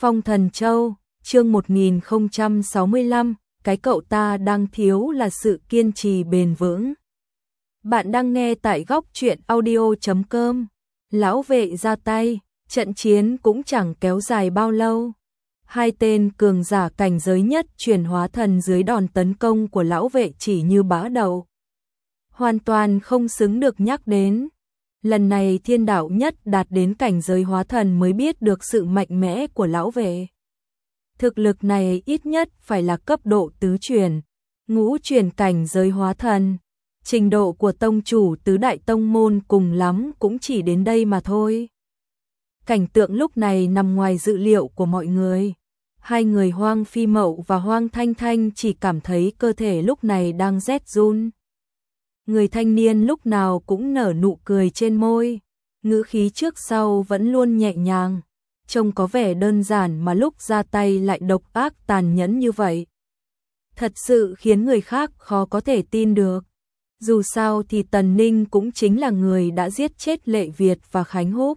Phong Thần Châu, chương 1065, cái cậu ta đang thiếu là sự kiên trì bền vững. Bạn đang nghe tại góc truyện audio.com. Lão vệ ra tay, trận chiến cũng chẳng kéo dài bao lâu. Hai tên cường giả cảnh giới nhất chuyển hóa thần dưới đòn tấn công của lão vệ chỉ như bã đậu. Hoàn toàn không xứng được nhắc đến. Lần này Thiên Đạo Nhất đạt đến cảnh giới hóa thần mới biết được sự mạnh mẽ của lão vệ. Thực lực này ít nhất phải là cấp độ tứ chuyển, ngũ chuyển cảnh giới hóa thần. Trình độ của tông chủ tứ đại tông môn cùng lắm cũng chỉ đến đây mà thôi. Cảnh tượng lúc này nằm ngoài dự liệu của mọi người. Hai người Hoang Phi Mậu và Hoang Thanh Thanh chỉ cảm thấy cơ thể lúc này đang rét run. Người thanh niên lúc nào cũng nở nụ cười trên môi, ngữ khí trước sau vẫn luôn nhẹ nhàng, trông có vẻ đơn giản mà lúc ra tay lại độc ác tàn nhẫn như vậy. Thật sự khiến người khác khó có thể tin được. Dù sao thì Tần Ninh cũng chính là người đã giết chết Lệ Việt và Khánh Húc.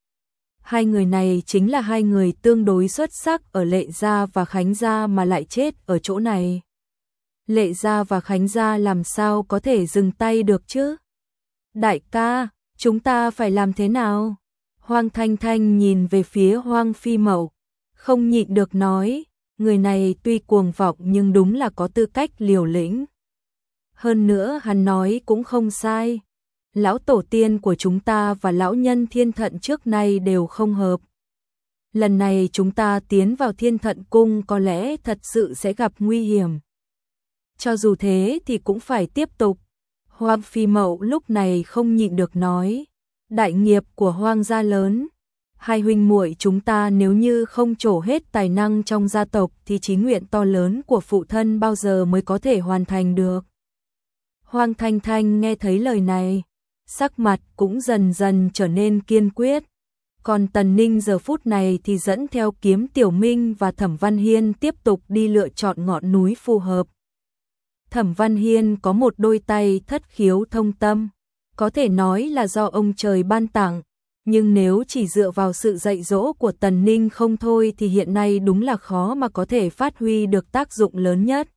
Hai người này chính là hai người tương đối xuất sắc ở Lệ Gia và Khánh Gia mà lại chết ở chỗ này. Lệ Gia và Khánh Gia làm sao có thể dừng tay được chứ? Đại ca, chúng ta phải làm thế nào? Hoang Thanh Thanh nhìn về phía Hoang Phi Mậu, không nhịn được nói, người này tuy cuồng vọng nhưng đúng là có tư cách liều lĩnh. Hơn nữa hắn nói cũng không sai. Lão tổ tiên của chúng ta và lão nhân Thiên Thận trước nay đều không hợp. Lần này chúng ta tiến vào Thiên Thận cung có lẽ thật sự sẽ gặp nguy hiểm. Cho dù thế thì cũng phải tiếp tục. Hoang Phi Mậu lúc này không nhịn được nói, đại nghiệp của Hoang gia lớn. Hai huynh muội chúng ta nếu như không trổ hết tài năng trong gia tộc thì chí nguyện to lớn của phụ thân bao giờ mới có thể hoàn thành được. Hoang Thanh Thanh nghe thấy lời này, sắc mặt cũng dần dần trở nên kiên quyết. Còn Tần Ninh giờ phút này thì dẫn theo Kiếm Tiểu Minh và Thẩm Văn Hiên tiếp tục đi lựa chọn ngọn núi phù hợp. Thẩm Văn Hiên có một đôi tay thất khiếu thông tâm, có thể nói là do ông trời ban tặng, nhưng nếu chỉ dựa vào sự dạy dỗ của Tần Ninh không thôi thì hiện nay đúng là khó mà có thể phát huy được tác dụng lớn nhất.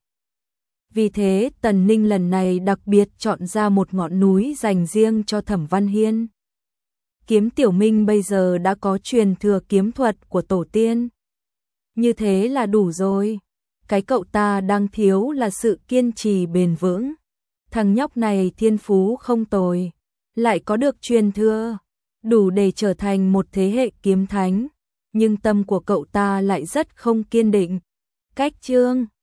Vì thế Tần Ninh lần này đặc biệt chọn ra một ngọn núi dành riêng cho Thẩm Văn Hiên. Kiếm Tiểu Minh bây giờ đã có truyền thừa kiếm thuật của tổ tiên. Như thế là đủ rồi. Cái cậu ta đang thiếu là sự kiên trì bền vững. Thằng nhóc này thiên phú không tồi, lại có được truyền thừa, đủ để trở thành một thế hệ kiếm thánh. Nhưng tâm của cậu ta lại rất không kiên định. Cách chương